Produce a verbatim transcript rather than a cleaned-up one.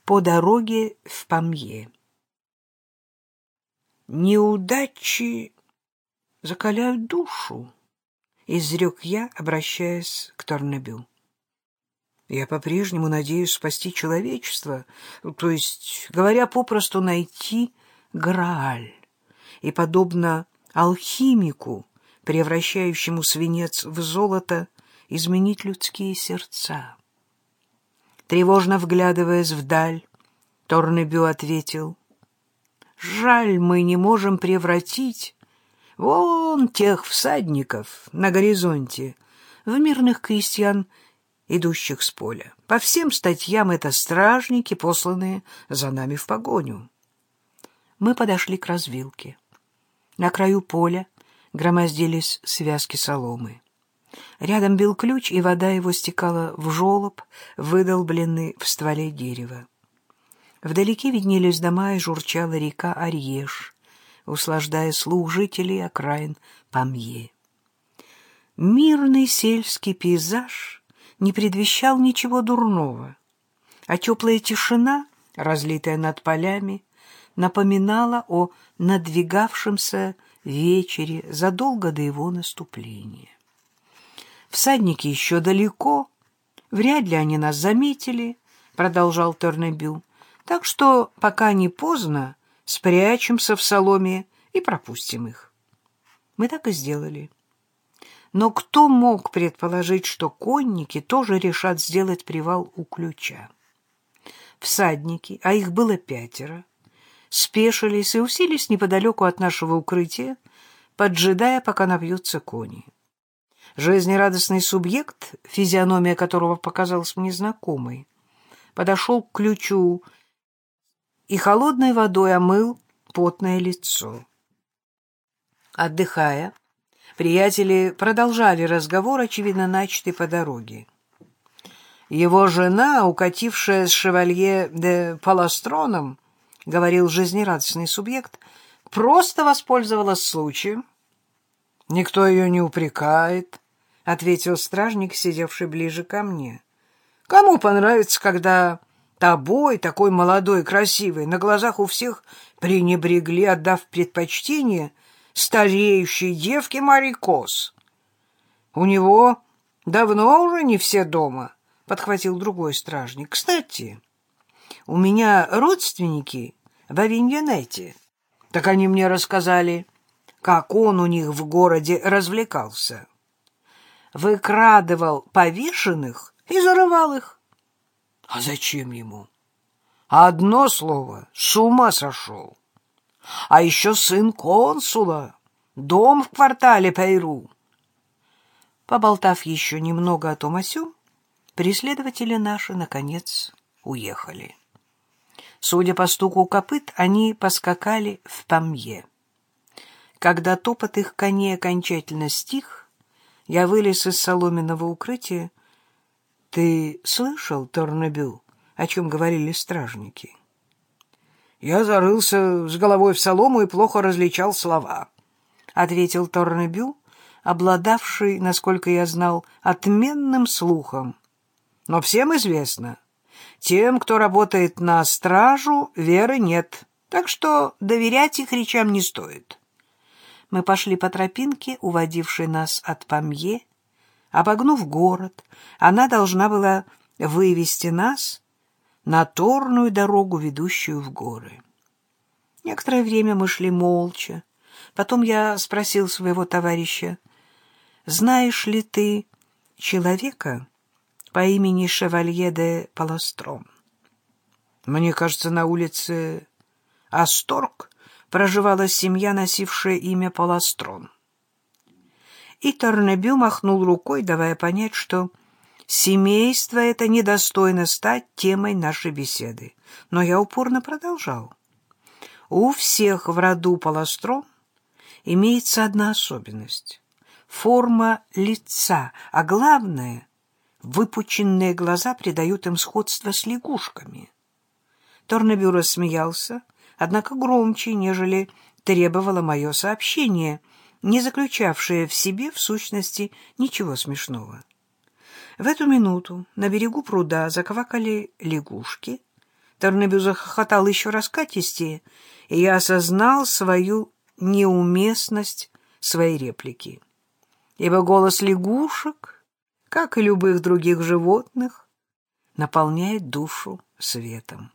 По дороге в Памье. «Неудачи закаляют душу», — изрек я, обращаясь к Торнебю. «Я по-прежнему надеюсь спасти человечество, то есть, говоря попросту, найти Грааль и, подобно алхимику, превращающему свинец в золото, изменить людские сердца». Тревожно вглядываясь вдаль, Торнебю ответил: «Жаль, мы не можем превратить вон тех всадников на горизонте в мирных крестьян, идущих с поля. По всем статьям это стражники, посланные за нами в погоню». Мы подошли к развилке. На краю поля громоздились связки соломы. Рядом бил ключ, и вода его стекала в желоб, выдолбленный в стволе дерева. Вдалеке виднелись дома и журчала река Арьеж, услаждая слух жителей окраин Памье. Мирный сельский пейзаж не предвещал ничего дурного, а теплая тишина, разлитая над полями, напоминала о надвигавшемся вечере задолго до его наступления. «Всадники еще далеко, вряд ли они нас заметили», — продолжал Торнебю, «так что, пока не поздно, спрячемся в соломе и пропустим их». Мы так и сделали. Но кто мог предположить, что конники тоже решат сделать привал у ключа? Всадники, а их было пятеро, спешились и уселись неподалеку от нашего укрытия, поджидая, пока напьются кони. Жизнерадостный субъект, физиономия которого показалась мне знакомой, подошел к ключу и холодной водой омыл потное лицо. Отдыхая, приятели продолжали разговор, очевидно, начатый по дороге. «Его жена, укатившая с шевалье де Паластроном, — говорил жизнерадостный субъект, — просто воспользовалась случаем». «Никто ее не упрекает», — ответил стражник, сидевший ближе ко мне. «Кому понравится, когда тобой, такой молодой и красивой, на глазах у всех пренебрегли, отдав предпочтение стареющей девке Марикос?» «У него давно уже не все дома», — подхватил другой стражник. «Кстати, у меня родственники в Авиньонете. Так они мне рассказали, как он у них в городе развлекался. Выкрадывал повешенных и зарывал их». «А зачем ему?» «Одно слово — с ума сошел. А еще сын консула, дом в квартале Пейру». Поболтав еще немного о том о сём, преследователи наши, наконец, уехали. Судя по стуку копыт, они поскакали в Памье. Когда топот их коней окончательно стих, я вылез из соломенного укрытия. «Ты слышал, Торнебю, о чем говорили стражники?» «Я зарылся с головой в солому и плохо различал слова», — ответил Торнебю, обладавший, насколько я знал, отменным слухом. «Но всем известно, тем, кто работает на стражу, веры нет, так что доверять их речам не стоит». Мы пошли по тропинке, уводившей нас от Памье. Обогнув город, она должна была вывести нас на торную дорогу, ведущую в горы. Некоторое время мы шли молча. Потом я спросил своего товарища: «Знаешь ли ты человека по имени Шевалье де Паластрон?» «Мне кажется, на улице Асторг проживала семья, носившая имя Паластрон». И Торнебю махнул рукой, давая понять, что семейство это недостойно стать темой нашей беседы. Но я упорно продолжал. У всех в роду Паластрон имеется одна особенность — форма лица, а главное — выпученные глаза придают им сходство с лягушками. Торнебю рассмеялся, однако громче, нежели требовало мое сообщение, не заключавшее в себе, в сущности, ничего смешного. В эту минуту на берегу пруда заквакали лягушки, Торнебю захохотал еще раскатистее, и я осознал свою неуместность своей реплики. Ибо голос лягушек, как и любых других животных, наполняет душу светом.